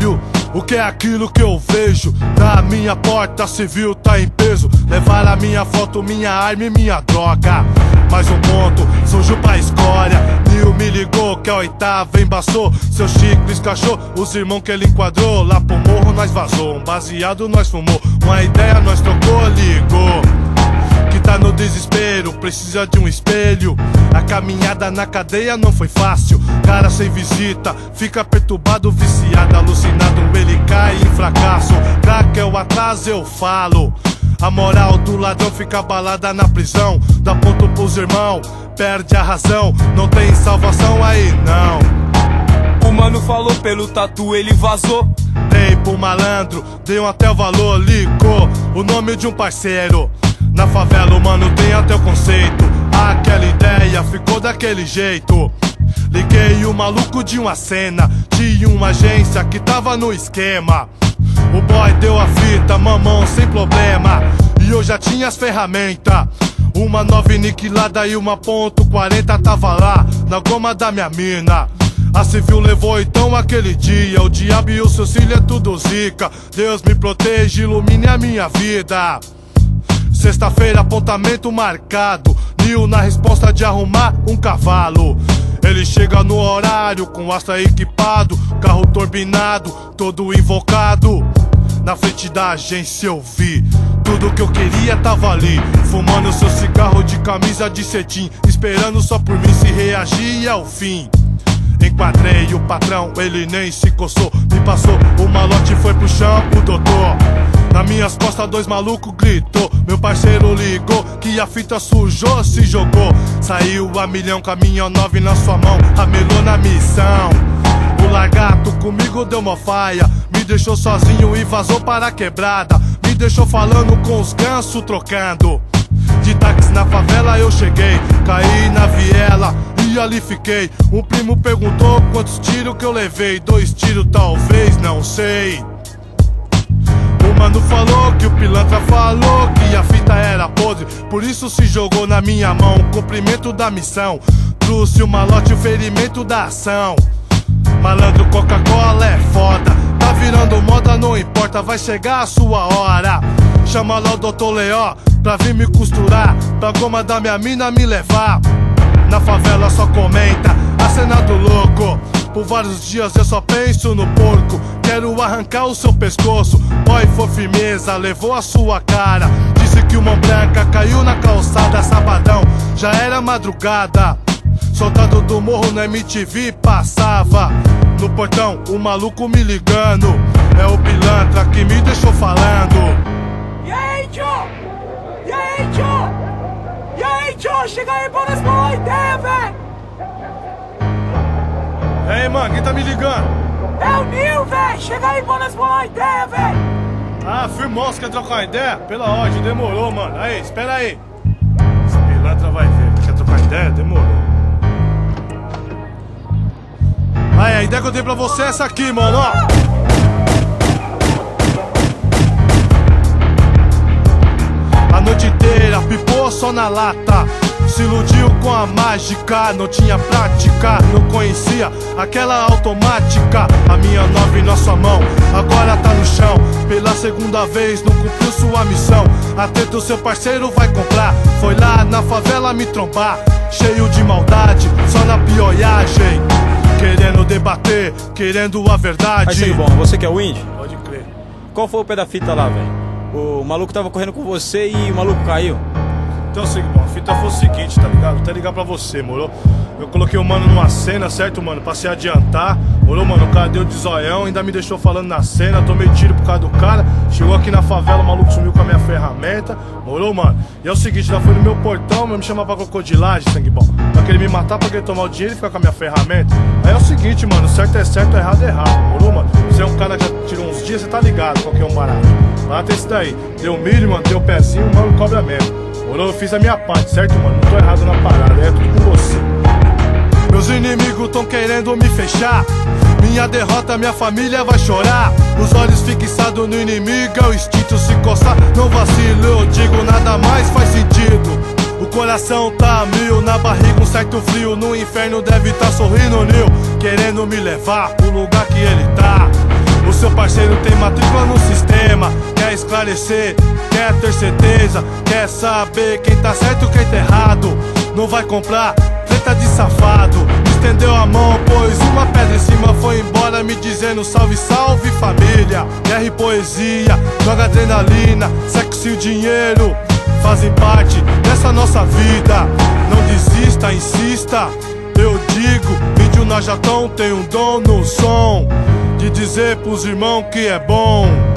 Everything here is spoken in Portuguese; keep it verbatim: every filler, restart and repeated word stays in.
olho, o que é aquilo que eu vejo? Na minha porta civil tá em peso. Levar a minha foto, minha arma e minha droga. Mais um ponto, surgiu pra escória. Nil me ligou que a oitava embaçou. Seu Chico escachou, os irmãos que ele enquadrou. Lá pro morro nós vazou, um baseado nós fumou. Uma ideia nós trocou, ligou. Que tá no desespero, precisa de um espelho. A caminhada na cadeia não foi fácil. Cara sem visita, fica perturbado, viciado, alucinado, ele cai em fracasso. Crack é o atraso, eu falo. A moral do ladrão fica abalada na prisão. Dá ponto pros irmãos, perde a razão. Não tem salvação aí não. O mano falou pelo tatu, ele vazou. Dei pro malandro, dei até o valor. Ligou o nome de um parceiro. Na favela o mano tem até o conceito. Aquela ideia ficou daquele jeito. Liguei o maluco de uma cena. Tinha uma agência que tava no esquema. O boy deu a fita, mamão sem problema. E eu já tinha as ferramentas. Uma nove aniquilada e uma ponto quarenta tava lá na goma da minha mina. A civil levou então aquele dia. O diabo e o seu filho é tudo zica. Deus me proteja, ilumine a minha vida. Sexta-feira, apontamento marcado. Nil na resposta de arrumar um cavalo. Ele chega no horário com asta equipado, carro turbinado, todo invocado. Na frente da agência eu vi tudo que eu queria tava ali. Fumando seu cigarro de camisa de cetim, esperando só por mim se reagir ao fim. Enquadrei o patrão, ele nem se coçou. Me passou o malote e foi pro chão o doutor. Nas minhas costas dois malucos gritou. Meu parceiro ligou que a fita sujou, se jogou. Saiu a milhão com a minha nove na sua mão, ramelou na missão. O lagarto comigo deu uma faia, me deixou sozinho e vazou para a quebrada. Me deixou falando com os gansos trocando. De táxi na favela eu cheguei, caí na viela e ali fiquei. Um primo perguntou quantos tiros que eu levei. Dois tiros talvez, não sei. O mano falou que o pilantra falou que a fita era podre, por isso se jogou na minha mão. Cumprimento da missão, trouxe o malote e o ferimento da ação. Malandro, Coca-Cola é foda, tá virando moda, não importa, vai chegar a sua hora. Chama lá o doutor Leó pra vir me costurar, pra goma da minha mina me levar. Na favela só comenta a cena do louco. Por vários dias eu só penso no porco. Quero arrancar o seu pescoço. Boy foi firmeza, levou a sua cara. Disse que uma branca caiu na calçada. Sabadão, já era madrugada. Soldado do morro na M T V passava. No portão, o maluco me ligando. É o pilantra que me deixou falando. E aí, tio? E aí, tio? E aí, tio? Chega aí pra nós falar uma ideia, velho. E aí, mano, quem tá me ligando? É o Nil, velho. Chega aí pra nós falar uma ideia, velho. Ah, firmão, você quer trocar uma ideia? Pela ordem, demorou, mano. Aí, espera aí. Esse pilantra vai ver. Quer trocar ideia? Demorou. Aí, a ideia que eu dei pra você é essa aqui, mano, ó. A noite inteira, pipou só na lata. Se iludiu com a mágica, não tinha prática, não conhecia aquela automática. A minha nove na sua mão, agora tá no chão. Pela segunda vez não cumpriu sua missão. Atento, seu parceiro vai comprar. Foi lá na favela me trombar, cheio de maldade, só na pioiagem. Querendo debater, querendo a verdade. Aí, sangue bom, você que é o índio? Pode crer. Qual foi o pé da fita lá, velho? O maluco tava correndo com você e o maluco caiu. Então, assim, bom, a fita foi o seguinte, tá ligado? Vou até ligar pra você, moro? Eu coloquei o mano numa cena, certo, mano? Pra se adiantar, moro, mano? O cara deu de zoião, ainda me deixou falando na cena. Tomei tiro por causa do cara. Chegou aqui na favela, o maluco sumiu com a minha ferramenta, moro, mano? E é o seguinte, já foi no meu portão, me chama pra crocodilagem, sangue bom. Pra querer me matar, pra querer tomar o dinheiro e ficar com a minha ferramenta. Aí é o seguinte, mano, certo é certo, errado é errado, moro, mano? Você é um cara que já tirou uns dias, você tá ligado qual que é um barato. Lá tem esse daí, deu milho, mano, deu pezinho, o mano cobra mesmo. Morou, eu fiz a minha parte, certo, mano? Não tô errado na parada, é tudo com você. Meus inimigos tão querendo me fechar. Minha derrota, minha família vai chorar. Os olhos fixados no inimigo, é o instinto se coçar. Não vacilo, eu digo, nada mais faz sentido. O coração tá a mil, na barriga um certo frio. No inferno deve tá sorrindo, Nil, querendo me levar pro lugar que ele tá. O seu parceiro tem matrícula no sistema, quer esclarecer, quer ter certeza, quer saber quem tá certo e quem tá errado. Não vai comprar treta de safado. Estendeu a mão, pôs uma pedra em cima, foi embora me dizendo salve, salve família. Guerra e poesia, joga adrenalina, sexo e dinheiro fazem parte dessa nossa vida. Não desista, insista. Eu digo, índio na Jatão tem um dom no som de dizer pros irmãos que é bom.